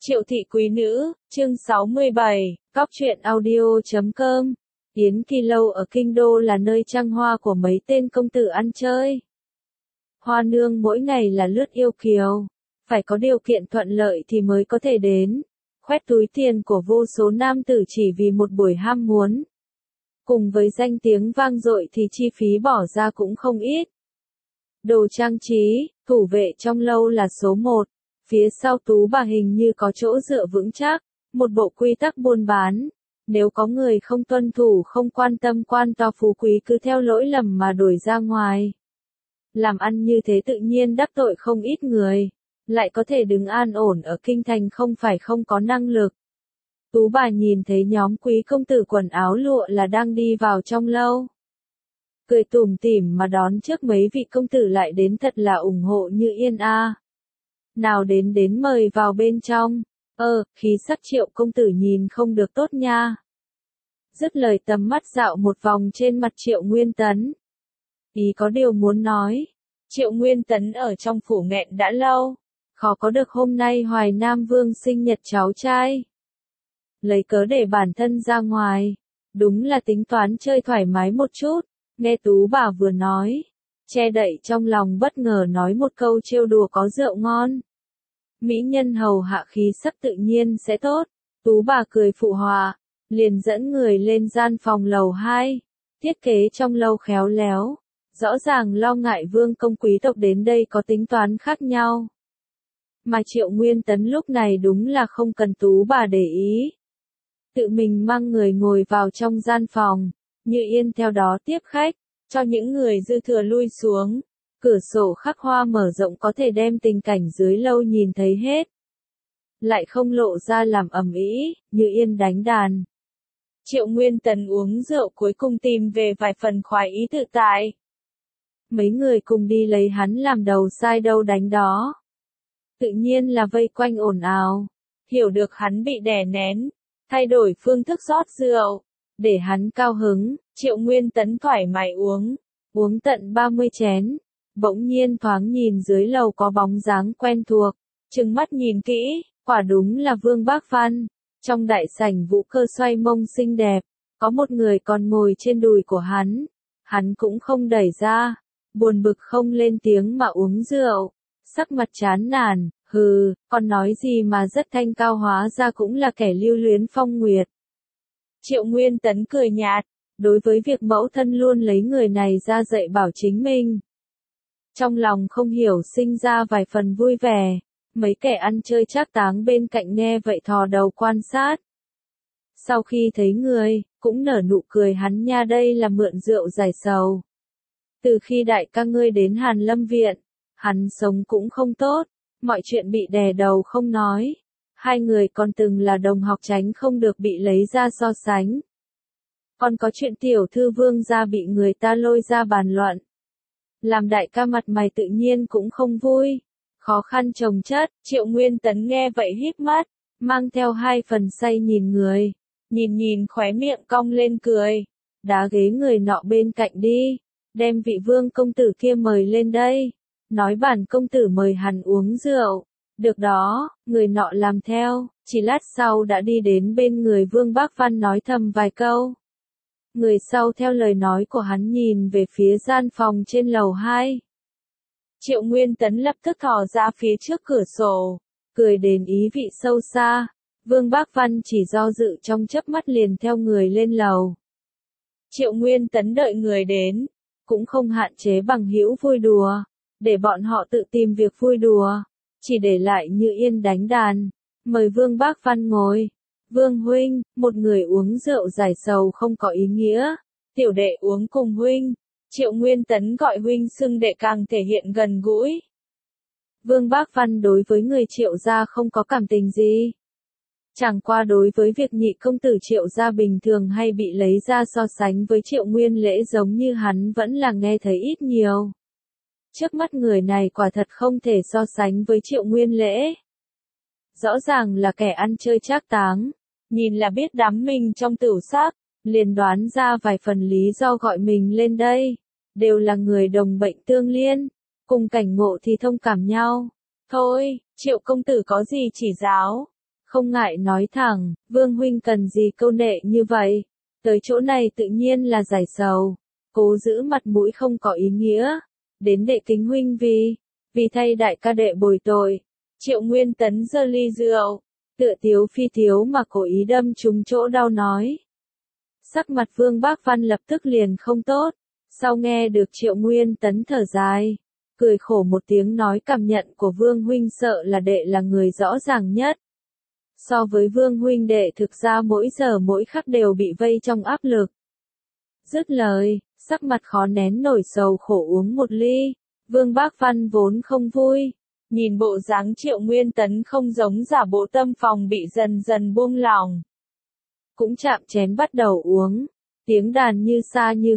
Triệu thị quý nữ, chương 67, cóc truyện audio.com. Yến Kỳ Lâu ở Kinh Đô là nơi trăng hoa của mấy tên công tử ăn chơi. Hoa nương mỗi ngày là lướt yêu kiều, phải có điều kiện thuận lợi thì mới có thể đến, khoét túi tiền của vô số nam tử chỉ vì một buổi ham muốn. Cùng với danh tiếng vang dội thì chi phí bỏ ra cũng không ít. Đồ trang trí, thủ vệ trong lâu là số 1. Phía sau Tú bà hình như có chỗ dựa vững chắc, một bộ quy tắc buôn bán. Nếu có người không tuân thủ không quan tâm quan to phú quý cứ theo lỗi lầm mà đuổi ra ngoài. Làm ăn như thế tự nhiên đắc tội không ít người, lại có thể đứng an ổn ở kinh thành không phải không có năng lực. Tú bà nhìn thấy nhóm quý công tử quần áo lụa là đang đi vào trong lâu. Cười tủm tỉm mà đón trước mấy vị công tử lại đến thật là ủng hộ như yên a. Nào đến mời vào bên trong. Khí sắc Triệu công tử nhìn không được tốt nha. Dứt lời tầm mắt dạo một vòng trên mặt Triệu Nguyên Tấn. Ý có điều muốn nói. Triệu Nguyên Tấn ở trong phủ nghẹn đã lâu, khó có được hôm nay Hoài Nam Vương sinh nhật cháu trai. Lấy cớ để bản thân ra ngoài, đúng là tính toán chơi thoải mái một chút. Nghe Tú bà vừa nói, che đậy trong lòng bất ngờ nói một câu trêu đùa có rượu ngon. Mỹ nhân hầu hạ khí sắc tự nhiên sẽ tốt. Tú bà cười phụ họa, liền dẫn người lên gian phòng lầu 2. Thiết kế trong lâu khéo léo, rõ ràng lo ngại vương công quý tộc đến đây có tính toán khác nhau. Mà Triệu Nguyên Tấn lúc này đúng là không cần Tú bà để ý. Tự mình mang người ngồi vào trong gian phòng, Như Yên theo đó tiếp khách, cho những người dư thừa lui xuống. Cửa sổ khắc hoa mở rộng có thể đem tình cảnh dưới lâu nhìn thấy hết. Lại không lộ ra làm ầm ĩ, Như Yên đánh đàn. Triệu Nguyên Tấn uống rượu cuối cùng tìm về vài phần khoái ý tự tại. Mấy người cùng đi lấy hắn làm đầu sai đâu đánh đó. Tự nhiên là vây quanh ồn ào. Hiểu được hắn bị đè nén, thay đổi phương thức rót rượu. Để hắn cao hứng, Triệu Nguyên Tấn thoải mái uống tận 30 chén. Bỗng nhiên thoáng nhìn dưới lầu có bóng dáng quen thuộc, trừng mắt nhìn kỹ, quả đúng là Vương Bác Văn. Trong đại sảnh Vũ Cơ xoay mông xinh đẹp, có một người còn ngồi trên đùi của hắn cũng không đẩy ra, buồn bực không lên tiếng mà uống rượu, sắc mặt chán nản, còn nói gì mà rất thanh cao hóa ra cũng là kẻ lưu luyến phong nguyệt. Triệu Nguyên Tấn cười nhạt, đối với việc mẫu thân luôn lấy người này ra dạy bảo chính mình. Trong lòng không hiểu sinh ra vài phần vui vẻ, mấy kẻ ăn chơi trác táng bên cạnh nghe vậy thò đầu quan sát. Sau khi thấy người, cũng nở nụ cười hắn nha, đây là mượn rượu giải sầu. Từ khi đại ca ngươi đến Hàn Lâm Viện, hắn sống cũng không tốt, mọi chuyện bị đè đầu không nói. Hai người còn từng là đồng học tránh không được bị lấy ra so sánh. Còn có chuyện tiểu thư Vương gia bị người ta lôi ra bàn luận. Làm đại ca mặt mày tự nhiên cũng không vui. Khó khăn chồng chất, Triệu Nguyên Tấn nghe vậy híp mắt, mang theo hai phần say nhìn người. Nhìn khóe miệng cong lên cười. Đá ghế người nọ bên cạnh đi. Đem vị Vương công tử kia mời lên đây. Nói bản công tử mời hắn uống rượu. Được đó, người nọ làm theo, chỉ lát sau đã đi đến bên người Vương Bác Văn nói thầm vài câu. Người sau theo lời nói của hắn nhìn về phía gian phòng trên lầu 2. Triệu Nguyên Tấn lập tức thò ra phía trước cửa sổ, cười đền ý vị sâu xa. Vương Bác Văn chỉ do dự trong chớp mắt liền theo người lên lầu. Triệu Nguyên Tấn đợi người đến, cũng không hạn chế bằng hữu vui đùa, để bọn họ tự tìm việc vui đùa, chỉ để lại Như Yên đánh đàn, mời Vương Bác Văn ngồi. Vương huynh, một người uống rượu giải sầu không có ý nghĩa, tiểu đệ uống cùng huynh. Triệu Nguyên Tấn gọi huynh xưng đệ càng thể hiện gần gũi. Vương Bác Văn đối với người Triệu gia không có cảm tình gì. Chẳng qua đối với việc nhị công tử Triệu gia bình thường hay bị lấy ra so sánh với Triệu Nguyên Lễ giống như hắn vẫn là nghe thấy ít nhiều. Trước mắt người này quả thật không thể so sánh với Triệu Nguyên Lễ. Rõ ràng là kẻ ăn chơi trác táng, nhìn là biết đắm mình trong tửu sắc, liền đoán ra vài phần lý do gọi mình lên đây. Đều là người đồng bệnh tương liên, cùng cảnh ngộ thì thông cảm nhau. Thôi, Triệu công tử có gì chỉ giáo, không ngại nói thẳng, Vương huynh cần gì câu nệ như vậy, tới chỗ này tự nhiên là giải sầu, cố giữ mặt mũi không có ý nghĩa, đến đệ kính huynh vì thay đại ca đệ bồi tội. Triệu Nguyên Tấn giơ ly rượu, tựa tiếu phi tiếu mà cố ý đâm trúng chỗ đau nói. Sắc mặt Vương Bác Văn lập tức liền không tốt, sau nghe được Triệu Nguyên Tấn thở dài, cười khổ một tiếng nói cảm nhận của Vương huynh sợ là đệ là người rõ ràng nhất. So với Vương huynh đệ thực ra mỗi giờ mỗi khắc đều bị vây trong áp lực. Dứt lời, sắc mặt khó nén nổi sầu khổ uống một ly, Vương Bác Văn vốn không vui. Nhìn bộ dáng Triệu Nguyên Tấn không giống giả bộ tâm phòng bị dần dần buông lỏng. Cũng chạm chén bắt đầu uống, tiếng đàn như xa như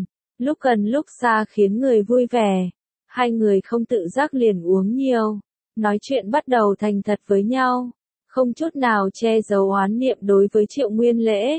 gần lúc xa khiến người vui vẻ. Hai người không tự giác liền uống nhiều, nói chuyện bắt đầu thành thật với nhau, không chút nào che giấu oán niệm đối với Triệu Nguyên Lễ.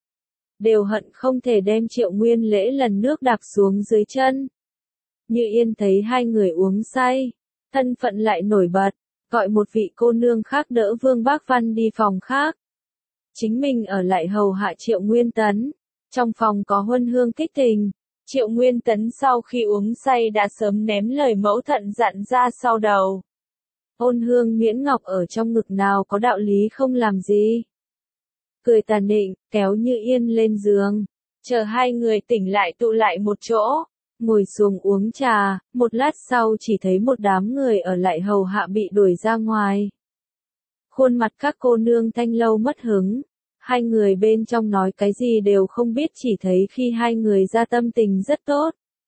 Đều hận không thể đem Triệu Nguyên Lễ lần nước đạp xuống dưới chân. Như Yên thấy hai người uống say, thân phận lại nổi bật, gọi một vị cô nương khác đỡ Vương Bác Văn đi phòng khác. Chính mình ở lại hầu hạ Triệu Nguyên Tấn, trong phòng có huân hương kích tình. Triệu Nguyên Tấn sau khi uống say đã sớm ném lời mẫu thận dặn ra sau đầu. Ôn hương miễn ngọc ở trong ngực nào có đạo lý không làm gì. Cười tà nịnh, kéo Như Yên lên giường, chờ hai người tỉnh lại tụ lại một chỗ, ngồi xuống uống trà, một lát sau chỉ thấy một đám người ở lại hầu hạ bị đuổi ra ngoài. Khuôn mặt các cô nương thanh lâu mất hứng. Hai người bên trong nói cái gì đều không biết, chỉ thấy khi hai người ra tâm tình rất tốt.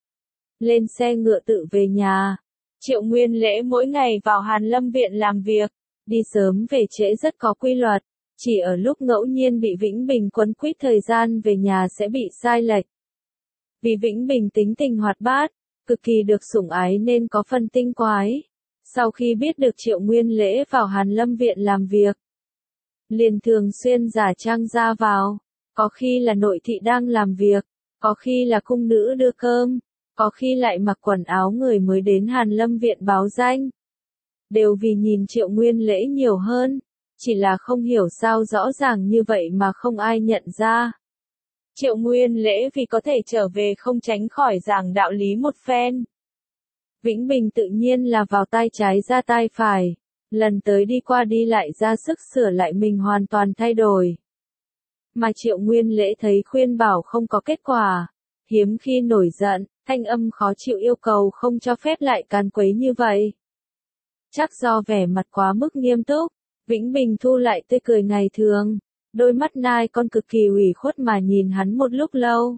Lên xe ngựa tự về nhà. Triệu Nguyên Lễ mỗi ngày vào Hàn Lâm Viện làm việc, đi sớm về trễ rất có quy luật, chỉ ở lúc ngẫu nhiên bị Vĩnh Bình quấn quýt thời gian về nhà sẽ bị sai lệch. Vì Vĩnh Bình tính tình hoạt bát, cực kỳ được sủng ái nên có phần tinh quái. Sau khi biết được Triệu Nguyên Lễ vào Hàn Lâm Viện làm việc, liền thường xuyên giả trang ra vào, có khi là nội thị đang làm việc, có khi là cung nữ đưa cơm, có khi lại mặc quần áo người mới đến Hàn Lâm Viện báo danh. Đều vì nhìn Triệu Nguyên Lễ nhiều hơn, chỉ là không hiểu sao rõ ràng như vậy mà không ai nhận ra. Triệu Nguyên Lễ vì có thể trở về không tránh khỏi giảng đạo lý một phen. Vĩnh Bình tự nhiên là vào tay trái ra tay phải. Lần tới đi qua đi lại ra sức sửa lại mình hoàn toàn thay đổi. Mà Triệu Nguyên Lễ thấy khuyên bảo không có kết quả, hiếm khi nổi giận, thanh âm khó chịu yêu cầu không cho phép lại càn quấy như vậy. Chắc do vẻ mặt quá mức nghiêm túc, Vĩnh Bình thu lại tươi cười ngày thường, đôi mắt nai con cực kỳ ủy khuất mà nhìn hắn một lúc lâu.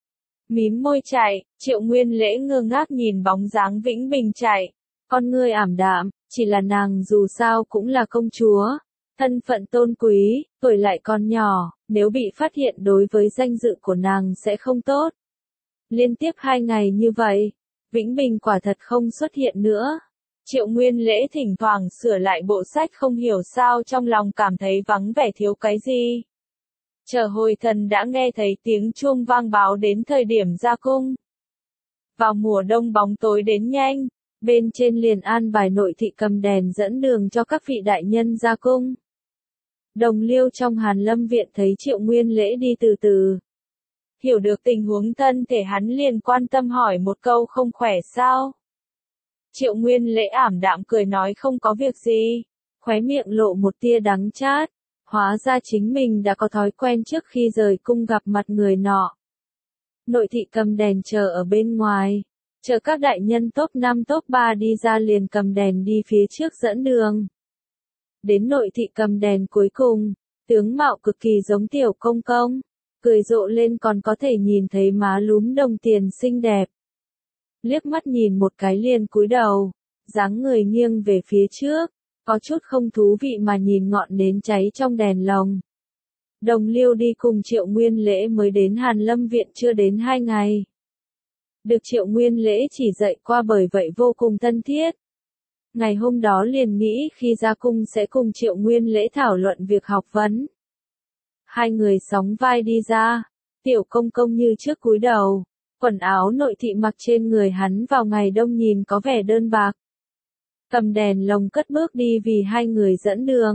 Mím môi chạy, Triệu Nguyên Lễ ngơ ngác nhìn bóng dáng Vĩnh Bình chạy, con ngươi ảm đạm. Chỉ là nàng dù sao cũng là công chúa, thân phận tôn quý, tuổi lại còn nhỏ, nếu bị phát hiện đối với danh dự của nàng sẽ không tốt. Liên tiếp 2 ngày như vậy, Vĩnh Bình quả thật không xuất hiện nữa. Triệu Nguyên Lễ thỉnh thoảng sửa lại bộ sách không hiểu sao trong lòng cảm thấy vắng vẻ thiếu cái gì. Chờ hồi thần đã nghe thấy tiếng chuông vang báo đến thời điểm ra cung. Vào mùa đông bóng tối đến nhanh. Bên trên liền an bài nội thị cầm đèn dẫn đường cho các vị đại nhân ra cung. Đồng Liêu trong Hàn Lâm Viện thấy Triệu Nguyên Lễ đi từ từ. Hiểu được tình huống thân thể hắn liền quan tâm hỏi một câu không khỏe sao. Triệu Nguyên Lễ ảm đạm cười nói không có việc gì, khóe miệng lộ một tia đắng chát. Hóa ra chính mình đã có thói quen trước khi rời cung gặp mặt người nọ. Nội thị cầm đèn chờ ở bên ngoài. Chờ các đại nhân top 5 top 3 đi ra liền cầm đèn đi phía trước dẫn đường. Đến nội thị cầm đèn cuối cùng, tướng mạo cực kỳ giống tiểu công công, cười rộ lên còn có thể nhìn thấy má lúm đồng tiền xinh đẹp. Liếc mắt nhìn một cái liền cúi đầu, dáng người nghiêng về phía trước, có chút không thú vị mà nhìn ngọn nến cháy trong đèn lồng. Đồng Liêu đi cùng Triệu Nguyên Lễ mới đến Hàn Lâm Viện chưa đến 2 ngày. Được Triệu Nguyên Lễ chỉ dạy qua bởi vậy vô cùng thân thiết. Ngày hôm đó liền nghĩ khi ra cung sẽ cùng Triệu Nguyên Lễ thảo luận việc học vấn. Hai người sóng vai đi ra, tiểu công công như trước cúi đầu, quần áo nội thị mặc trên người hắn vào ngày đông nhìn có vẻ đơn bạc. Cầm đèn lồng cất bước đi vì hai người dẫn đường,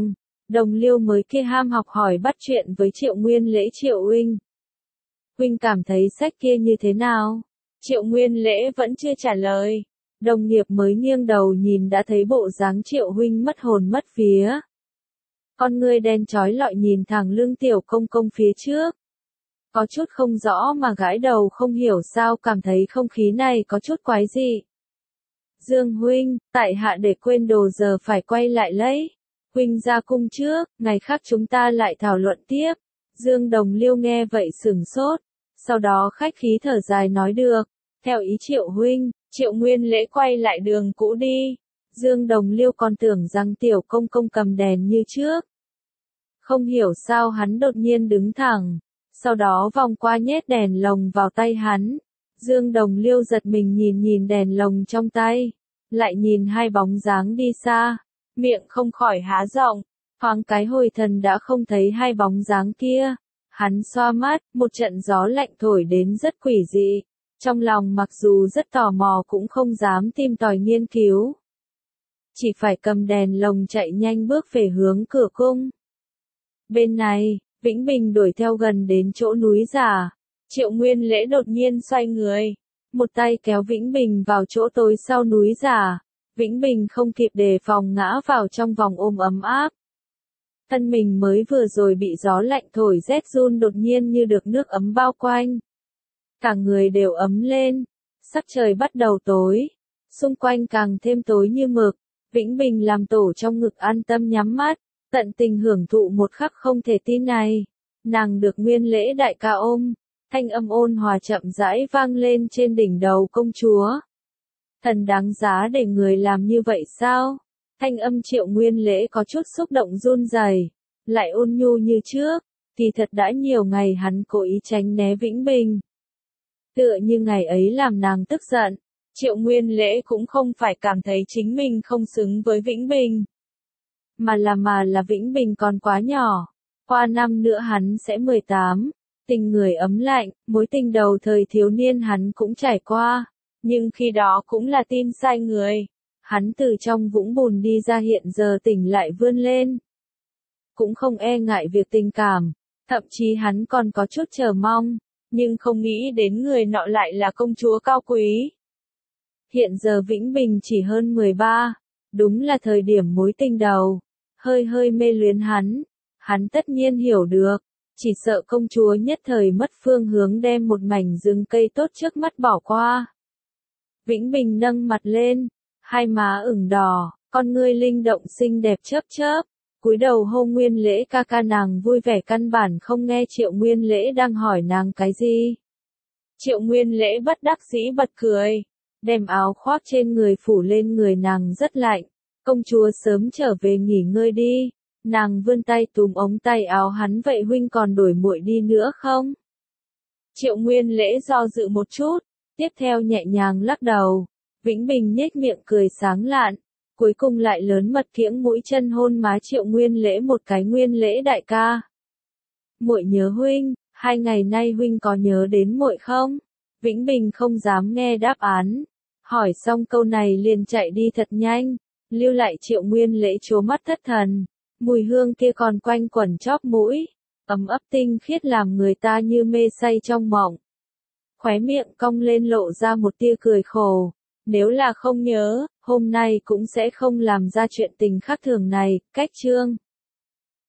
Đồng Liêu mới kia ham học hỏi bắt chuyện với Triệu Nguyên Lễ. Triệu huynh, huynh cảm thấy sách kia như thế nào? Triệu Nguyên Lễ vẫn chưa trả lời. Đồng nghiệp mới nghiêng đầu nhìn đã thấy bộ dáng Triệu huynh mất hồn mất vía. Con ngươi đen chói lọi nhìn thẳng Lương Tiểu Công Công phía trước. Có chút không rõ mà gãi đầu không hiểu sao cảm thấy không khí này có chút quái dị. Dương huynh, tại hạ để quên đồ giờ phải quay lại lấy. Huynh ra cung trước, ngày khác chúng ta lại thảo luận tiếp. Dương Đồng Liêu nghe vậy sửng sốt. Sau đó khách khí thở dài nói được. Theo ý Triệu huynh, Triệu Nguyên Lễ quay lại đường cũ đi. Dương Đồng Liêu còn tưởng rằng Tiểu Công Công cầm đèn như trước. Không hiểu sao hắn đột nhiên đứng thẳng. Sau đó vòng qua nhét đèn lồng vào tay hắn. Dương Đồng Liêu giật mình nhìn đèn lồng trong tay. Lại nhìn hai bóng dáng đi xa. Miệng không khỏi há rộng. Thoáng cái hồi thần đã không thấy hai bóng dáng kia. Hắn xoa mắt, một trận gió lạnh thổi đến rất quỷ dị. Trong lòng mặc dù rất tò mò cũng không dám tìm tòi nghiên cứu. Chỉ phải cầm đèn lồng chạy nhanh bước về hướng cửa cung. Bên này, Vĩnh Bình đuổi theo gần đến chỗ núi giả. Triệu Nguyên Lễ đột nhiên xoay người. Một tay kéo Vĩnh Bình vào chỗ tối sau núi giả. Vĩnh Bình không kịp đề phòng ngã vào trong vòng ôm ấm áp. Thân mình mới vừa rồi bị gió lạnh thổi rét run đột nhiên như được nước ấm bao quanh. Cả người đều ấm lên. Sắc trời bắt đầu tối. Xung quanh càng thêm tối như mực. Vĩnh Bình làm tổ trong ngực an tâm nhắm mắt. Tận tình hưởng thụ một khắc không thể tin này. Nàng được Nguyên Lễ đại ca ôm. Thanh âm ôn hòa chậm rãi vang lên trên đỉnh đầu công chúa. Thần đáng giá để người làm như vậy sao? Thanh âm Triệu Nguyên Lễ có chút xúc động run rẩy, lại ôn nhu như trước. Thì thật đã nhiều ngày hắn cố ý tránh né Vĩnh Bình. Tựa như ngày ấy làm nàng tức giận. Triệu Nguyên Lễ cũng không phải cảm thấy chính mình không xứng với Vĩnh Bình. Mà là Vĩnh Bình còn quá nhỏ. Qua năm nữa hắn sẽ 18. Tình người ấm lạnh, mối tình đầu thời thiếu niên hắn cũng trải qua. Nhưng khi đó cũng là tin sai người. Hắn từ trong vũng bùn đi ra hiện giờ tỉnh lại vươn lên. Cũng không e ngại việc tình cảm. Thậm chí hắn còn có chút chờ mong. Nhưng không nghĩ đến người nọ lại là công chúa cao quý. Hiện giờ Vĩnh Bình chỉ hơn 13. Đúng là thời điểm mối tình đầu. Hơi mê luyến hắn. Hắn tất nhiên hiểu được. Chỉ sợ công chúa nhất thời mất phương hướng đem một mảnh rừng cây tốt trước mắt bỏ qua. Vĩnh Bình nâng mặt lên. Hai má ửng đỏ. Con ngươi linh động xinh đẹp chớp chớp. Cúi đầu hô Nguyên Lễ ca ca, nàng vui vẻ căn bản không nghe Triệu Nguyên Lễ đang hỏi nàng cái gì. Triệu Nguyên Lễ bất đắc dĩ bật cười. Đem áo khoác trên người phủ lên người nàng rất lạnh. Công chúa sớm trở về nghỉ ngơi đi. Nàng vươn tay túm ống tay áo hắn, vậy huynh còn đổi muội đi nữa không? Triệu Nguyên Lễ do dự một chút. Tiếp theo nhẹ nhàng lắc đầu. Vĩnh Bình nhếch miệng cười sáng lạn. Cuối cùng lại lớn mật kiễng mũi chân hôn má Triệu Nguyên Lễ một cái. Nguyên Lễ đại ca, muội nhớ huynh, 2 ngày nay huynh có nhớ đến muội không? Vĩnh Bình không dám nghe đáp án. Hỏi xong câu này liền chạy đi thật nhanh, lưu lại Triệu Nguyên Lễ trố mắt thất thần. Mùi hương kia còn quanh quẩn chóp mũi, ấm ấp tinh khiết làm người ta như mê say trong mộng. Khóe miệng cong lên lộ ra một tia cười khổ. Nếu là không nhớ, hôm nay cũng sẽ không làm ra chuyện tình khác thường này. Cách chương